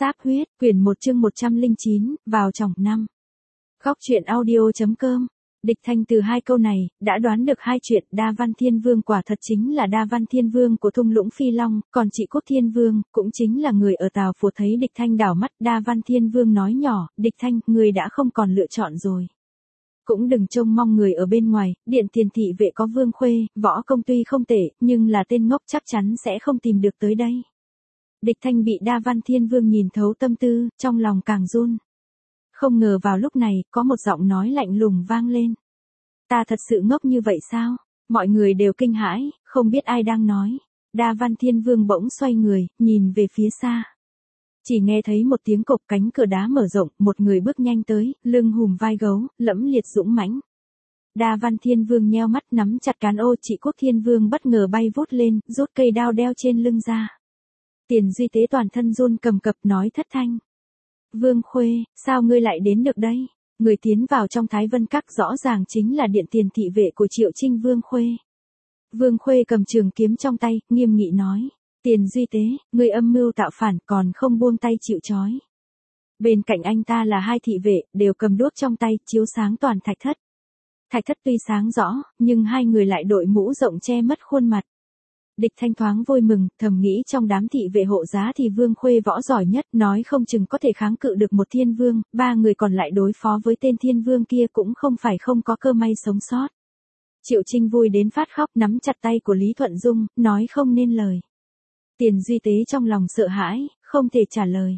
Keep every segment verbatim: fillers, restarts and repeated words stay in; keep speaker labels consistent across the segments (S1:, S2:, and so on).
S1: Sáp huyết, quyển một chương một trăm lẻ chín, vào trọng năm. Góc truyện audio.com. Địch Thanh từ hai câu này, đã đoán được hai chuyện. Đa Văn Thiên Vương quả thật chính là Đa Văn Thiên Vương của thung lũng Phi Long, còn Trị Quốc Thiên Vương, cũng chính là người ở Tào Phủ. Thấy Địch Thanh đảo mắt, Đa Văn Thiên Vương nói nhỏ, Địch Thanh, người đã không còn lựa chọn rồi. Cũng đừng trông mong người ở bên ngoài, điện tiền thị vệ có Vương Khuê, võ công tuy không tệ, nhưng là tên ngốc chắc chắn sẽ không tìm được tới đây. Địch Thanh bị Đa Văn Thiên Vương nhìn thấu tâm tư, trong lòng càng run. Không ngờ vào lúc này, có một giọng nói lạnh lùng vang lên. Ta thật sự ngốc như vậy sao? Mọi người đều kinh hãi, không biết ai đang nói. Đa Văn Thiên Vương bỗng xoay người, nhìn về phía xa. Chỉ nghe thấy một tiếng cộc, cánh cửa đá mở rộng, một người bước nhanh tới, lưng hùm vai gấu, lẫm liệt dũng mãnh. Đa Văn Thiên Vương nheo mắt nắm chặt cán ô. Trị Quốc Thiên Vương bất ngờ bay vút lên, rút cây đao đeo trên lưng ra. Tiền Duy Tế toàn thân run cầm cập nói thất thanh. Vương Khuê, sao ngươi lại đến được đây? Người tiến vào trong Thái Vân Các rõ ràng chính là điện tiền thị vệ của Triệu Trinh Vương Khuê. Vương Khuê cầm trường kiếm trong tay, nghiêm nghị nói. Tiền Duy Tế, ngươi âm mưu tạo phản còn không buông tay chịu trói. Bên cạnh anh ta là hai thị vệ, đều cầm đuốc trong tay, chiếu sáng toàn thạch thất. Thạch thất tuy sáng rõ, nhưng hai người lại đội mũ rộng che mất khuôn mặt. Địch Thanh thoáng vui mừng, thầm nghĩ trong đám thị vệ hộ giá thì Vương Khuê võ giỏi nhất, nói không chừng có thể kháng cự được một thiên vương, ba người còn lại đối phó với tên thiên vương kia cũng không phải không có cơ may sống sót. Triệu Trinh vui đến phát khóc, nắm chặt tay của Lý Thuận Dung, nói không nên lời. Tiền Duy Tế trong lòng sợ hãi, không thể trả lời.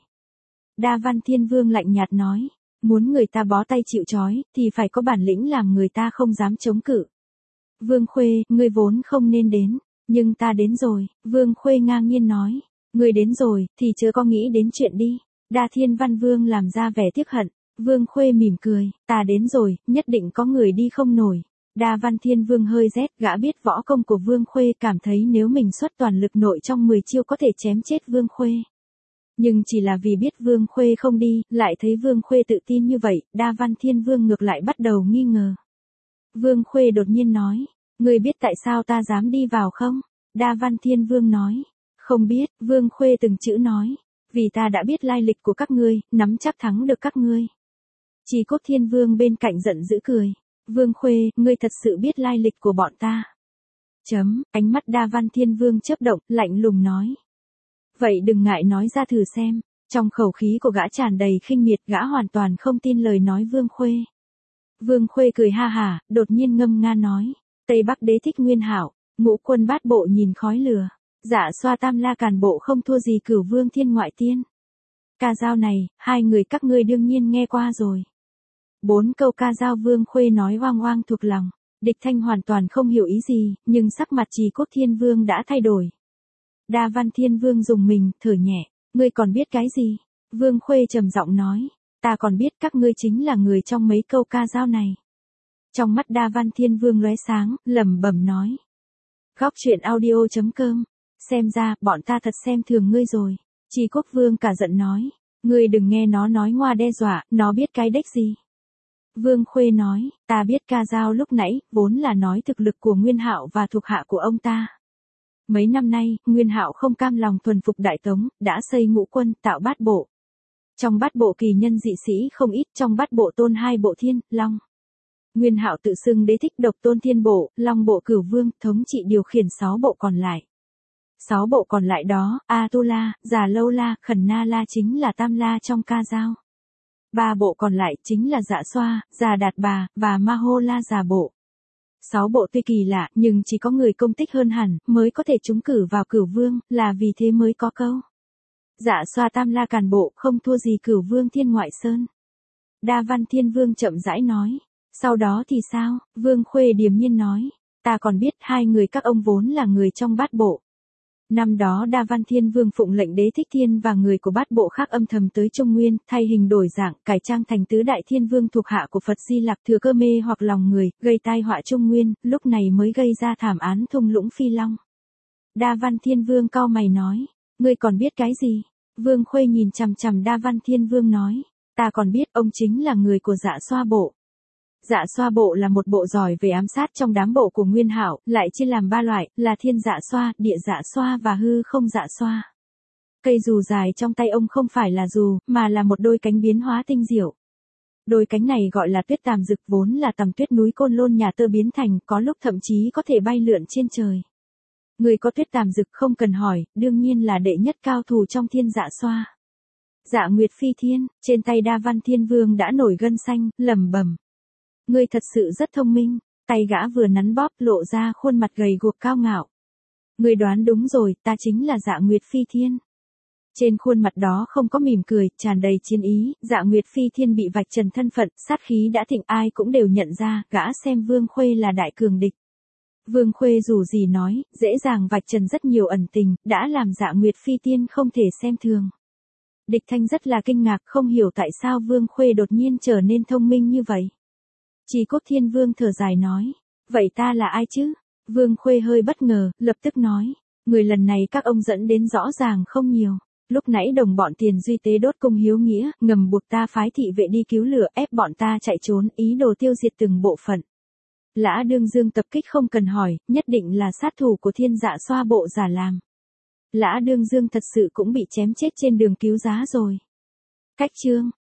S1: Đa Văn Thiên Vương lạnh nhạt nói, muốn người ta bó tay chịu trói, thì phải có bản lĩnh làm người ta không dám chống cự. Vương Khuê, ngươi vốn không nên đến. Nhưng ta đến rồi, Vương Khuê ngang nhiên nói. Người đến rồi, thì chớ có nghĩ đến chuyện đi. Đa Thiên Văn Vương làm ra vẻ tiếc hận. Vương Khuê mỉm cười, ta đến rồi, nhất định có người đi không nổi. Đa Văn Thiên Vương hơi rét, gã biết võ công của Vương Khuê, cảm thấy nếu mình xuất toàn lực nội trong mười chiêu có thể chém chết Vương Khuê. Nhưng chỉ là vì biết Vương Khuê không đi, lại thấy Vương Khuê tự tin như vậy, Đa Văn Thiên Vương ngược lại bắt đầu nghi ngờ. Vương Khuê đột nhiên nói. Ngươi biết tại sao ta dám đi vào không? Đa Văn Thiên Vương nói. Không biết, Vương Khuê từng chữ nói. Vì ta đã biết lai lịch của các ngươi, nắm chắc thắng được các ngươi. Trị Quốc Thiên Vương bên cạnh giận dữ cười. Vương Khuê, ngươi thật sự biết lai lịch của bọn ta. Chấm, ánh mắt Đa Văn Thiên Vương chớp động, lạnh lùng nói. Vậy đừng ngại nói ra thử xem. Trong khẩu khí của gã tràn đầy khinh miệt, gã hoàn toàn không tin lời nói Vương Khuê. Vương Khuê cười ha hả, đột nhiên ngâm nga nói. Tây Bắc đế thích Nguyên Hạo, ngũ quân bát bộ nhìn khói lửa, dạ xoa tam la càn bộ không thua gì Cửu Vương thiên ngoại tiên. Ca dao này, hai người các ngươi đương nhiên nghe qua rồi. Bốn câu ca dao Vương Khuê nói oang oang thuộc lòng, Địch Thanh hoàn toàn không hiểu ý gì, nhưng sắc mặt Trị Quốc Thiên Vương đã thay đổi. Đa Văn Thiên Vương dùng mình, thở nhẹ, ngươi còn biết cái gì? Vương Khuê trầm giọng nói, ta còn biết các ngươi chính là người trong mấy câu ca dao này. Trong mắt Đa Văn Thiên Vương lóe sáng, lẩm bẩm nói. Góc truyện audio.com. Xem ra, bọn ta thật xem thường ngươi rồi. Trị Quốc Vương cả giận nói. Ngươi đừng nghe nó nói ngoa đe dọa, nó biết cái đếch gì. Vương Khuê nói, ta biết ca dao lúc nãy, vốn là nói thực lực của Nguyên Hạo và thuộc hạ của ông ta. Mấy năm nay, Nguyên Hạo không cam lòng thuần phục Đại Tống, đã xây ngũ quân, tạo bát bộ. Trong bát bộ kỳ nhân dị sĩ không ít, trong bát bộ tôn hai bộ thiên, long. Nguyên Hạo tự xưng đế thích độc tôn thiên bộ, long bộ Cửu Vương, thống trị điều khiển sáu bộ còn lại. Sáu bộ còn lại đó, A-tu-la, Già Lâu La, Khẩn Na La chính là tam la trong ca dao. Ba bộ còn lại chính là Dạ Xoa, Già Đạt Bà, và Ma Hô La Già bộ. Sáu bộ tuy kỳ lạ, nhưng chỉ có người công tích hơn hẳn, mới có thể trúng cử vào Cửu Vương, là vì thế mới có câu. Dạ Xoa tam la càn bộ, không thua gì Cửu Vương thiên ngoại sơn. Đa Văn Thiên Vương chậm rãi nói. Sau đó thì sao? Vương Khuê điềm nhiên nói. Ta còn biết hai người các ông vốn là người trong bát bộ. Năm đó Đa Văn Thiên Vương phụng lệnh đế thích thiên và người của bát bộ khác âm thầm tới Trung Nguyên, thay hình đổi dạng, cải trang thành tứ đại thiên vương thuộc hạ của Phật Di Lặc, thừa cơ mê hoặc lòng người, gây tai họa Trung Nguyên, lúc này mới gây ra thảm án thung lũng Phi Long. Đa Văn Thiên Vương cau mày nói. Ngươi còn biết cái gì? Vương Khuê nhìn chằm chằm Đa Văn Thiên Vương nói. Ta còn biết ông chính là người của Dạ Xoa bộ. Dạ Xoa bộ là một bộ giỏi về ám sát trong đám bộ của Nguyên Hạo, lại chia làm ba loại, là thiên dạ xoa, địa dạ xoa và hư không dạ xoa. Cây dù dài trong tay ông không phải là dù, mà là một đôi cánh biến hóa tinh diệu. Đôi cánh này gọi là tuyết tàm dực, vốn là tầm tuyết núi Côn Lôn nhà Tơ biến thành, có lúc thậm chí có thể bay lượn trên trời. Người có tuyết tàm dực không cần hỏi, đương nhiên là đệ nhất cao thủ trong thiên dạ xoa. Dạ Nguyệt Phi Thiên, trên tay Đa Văn Thiên Vương đã nổi gân xanh, lẩm bẩm. Ngươi thật sự rất thông minh, tay gã vừa nắn bóp lộ ra khuôn mặt gầy guộc cao ngạo. Ngươi đoán đúng rồi, ta chính là Dạ Nguyệt Phi Thiên. Trên khuôn mặt đó không có mỉm cười, tràn đầy chiến ý, Dạ Nguyệt Phi Thiên bị vạch trần thân phận, sát khí đã thịnh, ai cũng đều nhận ra, gã xem Vương Khuê là đại cường địch. Vương Khuê dù gì nói, dễ dàng vạch trần rất nhiều ẩn tình, đã làm Dạ Nguyệt Phi Thiên không thể xem thường. Địch Thanh rất là kinh ngạc, không hiểu tại sao Vương Khuê đột nhiên trở nên thông minh như vậy. Chỉ Cốt Thiên Vương thở dài nói, vậy ta là ai chứ? Vương Khuê hơi bất ngờ, lập tức nói, người lần này các ông dẫn đến rõ ràng không nhiều. Lúc nãy đồng bọn Tiền Duy tế đốt cung hiếu nghĩa, ngầm buộc ta phái thị vệ đi cứu lửa, ép bọn ta chạy trốn, ý đồ tiêu diệt từng bộ phận. Lã Đương Dương tập kích không cần hỏi, nhất định là sát thủ của thiên dạ xoa bộ giả làm. Lã Đương Dương thật sự cũng bị chém chết trên đường cứu giá rồi. Cách chương